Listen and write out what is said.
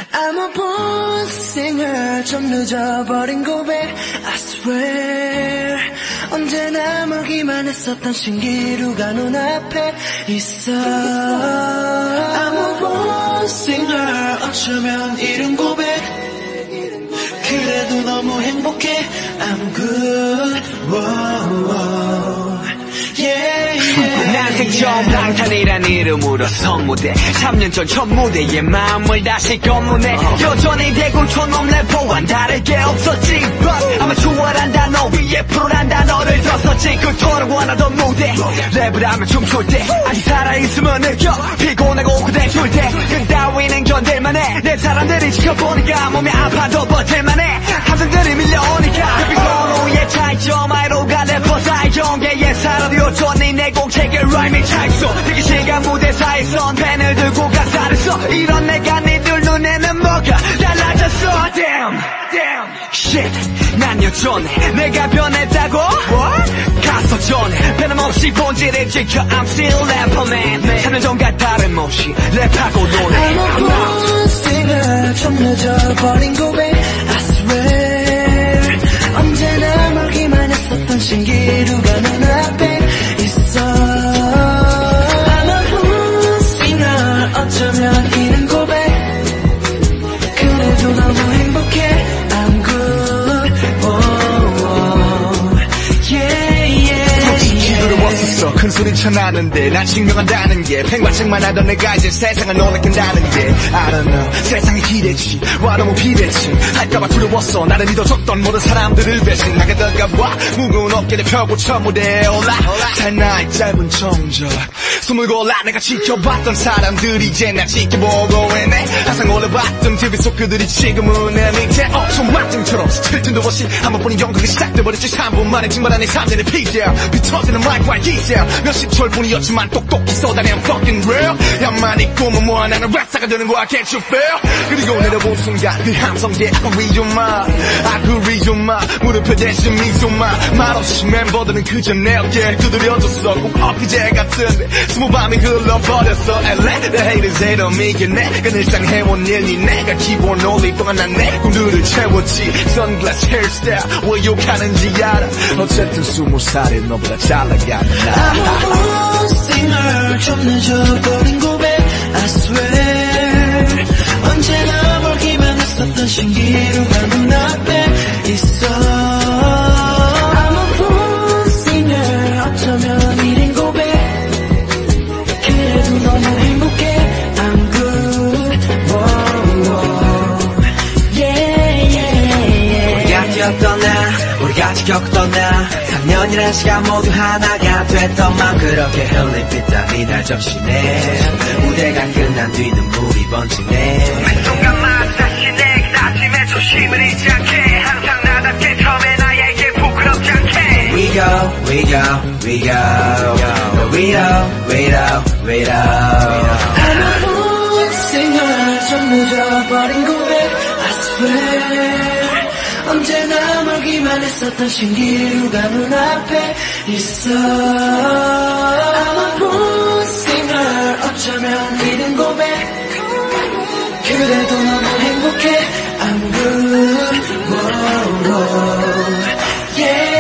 I'm a born singer 좀 늦어버린 고백 I swear 언제나 멀기만 했었던 신기루가 눈앞에 있어 I'm a born singer 어쩌면 이른 고백 그래도 너무 행복해 I'm good whoa, whoa. 난 생존방탄이란 이름으로 선무대 3년 전 첫 무대에 마음을 다시 검문해 여전히 대군촌놈 래퍼와는 다르게 없었지 아마 추월한 단어 위에 프로란 단어를 뒀었지 그토록 원하던 무대 랩을 하면 춤출 때 아직 살아있으면 느껴 피곤하고 그대줄 때 그 따위는 견딜만해 내 사람들이 지켜보니까 몸이 아파도 버틸만해 함성들이 밀려오니까 비고노의 차이점 아이로가 래퍼 사이 경계에 살아도 여전히 내 공책에 라임이 차있어 되게 시간 무대사에선 펜을 들고 가사를 써 이런 내가 니들 눈에는 뭐가 달라졌어 Damn, damn, shit 난 여전해 내가 변했다고? What? 가서 전해 변함없이 본질을 지켜 I'm still rapper man 3년 전과 다름없이 랩하고 노래 I'm a born singer 좀 늦어버린 고백 I swear 언제나 멀기만 했었던 신기루가 눈앞에 있어 I'm a born singer 어쩌면 이른 고백 그래도 너무 행복해 I'm good oh, oh. Yeah, yeah, 솔직히 두려웠었어 큰 소리 쳐나는데 난 증명한다는 게 팽과책만 하던 내가 이제 세상을 놀래킨다는 게 I don't know 세상이 기대지 와 너무 비대지 할까봐 두려웠어 나를 믿어줬던 모든 사람들을 배신하게 될까봐 무거운 어깨를 펴고 첫 무대에 올라 살 나이 짧은 정적 숨을 골라 내가 지켜봤던 사람들이 이제 날 지켜보고 있네 항상 올려봤던 TV 속 그들이 지금은 내 밑에 손맛등처럼 스칠 틈도 없이 한 번뿐인 연극이 시작돼버렸지 3분 만에 증발한 내 3년의 피자 비터지는 마이크와 기세 몇십 철뿐이었지만 똑똑히 쏟아낸 fucking real 야만 있고만 뭐야 나는 랩사가 되는 거야 can't you feel 그리고 내려본 순간 그 함성에 agree 좀 마 agree 좀 마 무릎에 대신 미소만 말없이 멤버들은 그저 내 어깨를 두드려줬어 꼭 엊그제 같은데 스무 밤이 흘러버렸어 And let the haters hate on me 내가 늘상 해온 일이 내가 기본 올릴 동안 난 내 꿈들을 채웠지 선글라스 헤어스타일 왜 욕하는지 알아 어쨌든 20살에 너보다 잘 나가는 나 I'm a born singer 좀 늦어버린 고백 I swear 언제나 멀기만 했었던 신기루가 눈앞에 있어 I'm a born singer 어쩌면 이른 고백 그래도 너무 행복해 I'm good whoa, whoa. Yeah, yeah, yeah. 우리가 뛰었던 나 우리가 지켰던 나 3년이란 시간 모두 하나가 됐던 맘 그렇게 흘린 빗땀이 날 적시네 무대가 끝난 뒤 눈물이 번지네 순간만 다시 내 아침에 조심을 잊지 않게 항상 나답게 처음에 나에게 부끄럽지 않게 We go, we go, we go We go, we go, we go I'm a born singer 좀 늦어버린 고백 I swear 언제나 멀기만 했었던 신기루가 눈앞에 있어 I'm a born singer 어쩌면 이른 고백 그래도 너무 행복해 I'm good whoa, whoa. Yeah.